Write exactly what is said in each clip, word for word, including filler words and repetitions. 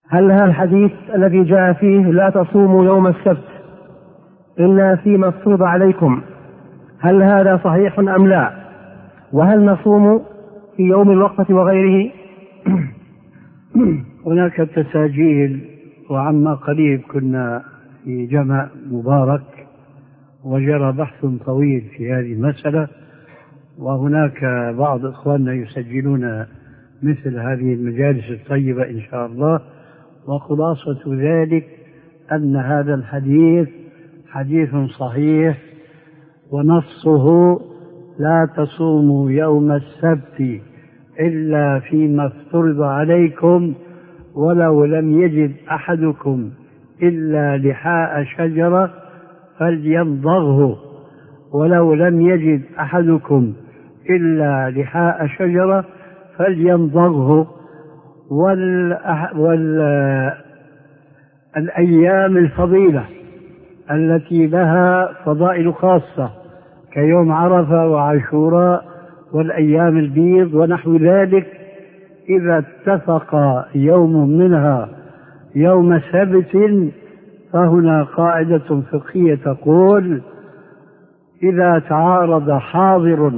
هل هذا الحديث الذي جاء فيه لا تصوموا يوم السبت إلا فيما افترض عليكم، هل هذا صحيح أم لا؟ وهل نصوم في يوم الوقفة وغيره؟ هناك تساجيل، وعما قريب كنا في جمع مبارك وجرى بحث طويل في هذه المسألة، وهناك بعض إخواننا يسجلون مثل هذه المجالس الطيبة إن شاء الله. وخلاصة ذلك أن هذا الحديث حديث صحيح، ونصه لا تصوموا يوم السبت إلا فيما افترض عليكم ولو لم يجد أحدكم إلا لحاء شجرة فليمضغه، ولو لم يجد أحدكم إلا لحاء شجرة فليمضغه. والأيام الفضيلة التي لها فضائل خاصة كيوم عرفة وعاشوراء والأيام البيض ونحو ذلك، إذا اتفق يوم منها يوم سبت فهنا قاعدة فقهية تقول: إذا تعارض حاضر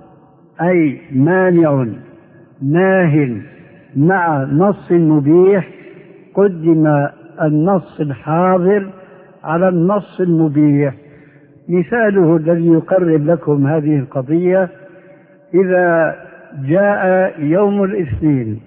أي مانع ناه مع نص مبيح قدم النص الحاضر على النص المبيح. مثاله الذي يقرب لكم هذه القضية: إذا جاء يوم الاثنين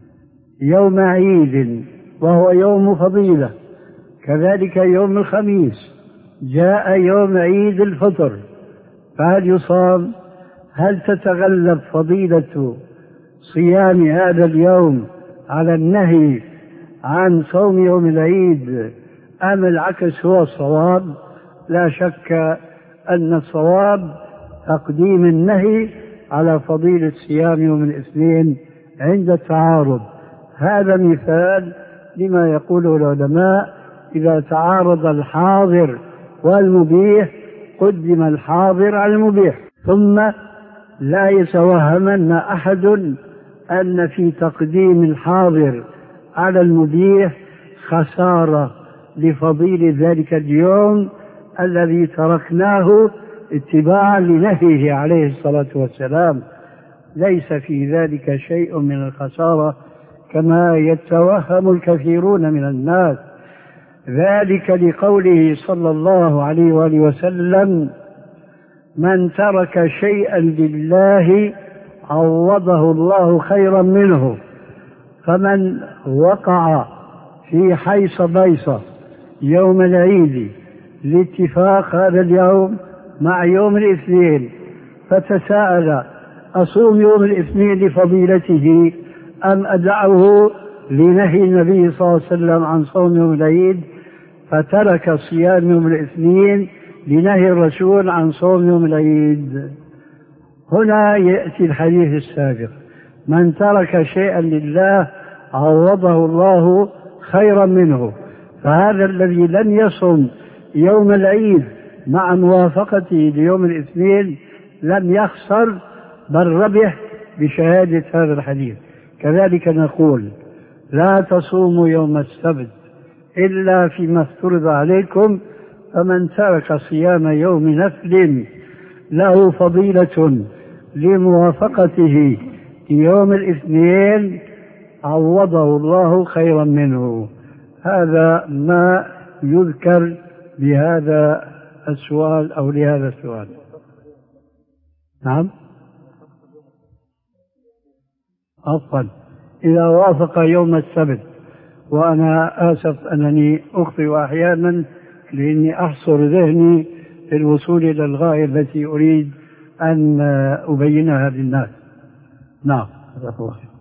يوم عيد وهو يوم فضيلة، كذلك يوم الخميس جاء يوم عيد الفطر، فهل يصام؟ هل تتغلب فضيلة صيام هذا اليوم على النهي عن صوم يوم العيد أم العكس هو الصواب؟ لا شك أن الصواب تقديم النهي على فضيلة صيام يوم الاثنين عند التعارض. هذا مثال لما يقوله العلماء: إذا تعارض الحاضر والمبيح قدم الحاضر على المبيح. ثم لا يتوهمن أحد أن في تقديم الحاضر على المبيح خسارة لفضيل ذلك اليوم الذي تركناه اتباعا لنهيه عليه الصلاة والسلام. ليس في ذلك شيء من الخسارة كما يتوهم الكثيرون من الناس، ذلك لقوله صلى الله عليه وآله وسلم: من ترك شيئا لله عوضه الله خيرا منه. فمن وقع في حيص بيصة يوم العيد لاتفاق هذا اليوم مع يوم الاثنين فتساءل: أصوم يوم الاثنين لفضيلته أم أدعه لنهي النبي صلى الله عليه وسلم عن صوم يوم العيد؟ فترك صيام يوم الاثنين لنهي الرسول عن صوم يوم العيد. هنا يأتي الحديث السابق: من ترك شيئا لله عوضه الله خيرا منه. فهذا الذي لم يصم يوم العيد مع موافقته ليوم الاثنين لم يخسر بل ربح بشهادة هذا الحديث. كذلك نقول: لا تصوموا يوم السبت إلا فيما افترض عليكم، فمن ترك صيام يوم نفل له فضيلة لموافقته يوم الاثنين عوضه الله خيرا منه. هذا ما يذكر بهذا السؤال أو لهذا السؤال. نعم، عفوا، إذا وافق يوم السبت. وأنا آسف أنني أخطئ أحيانا لأني أحصر ذهني للوصول إلى الغاية التي أريد أن أبينها للناس. نعم.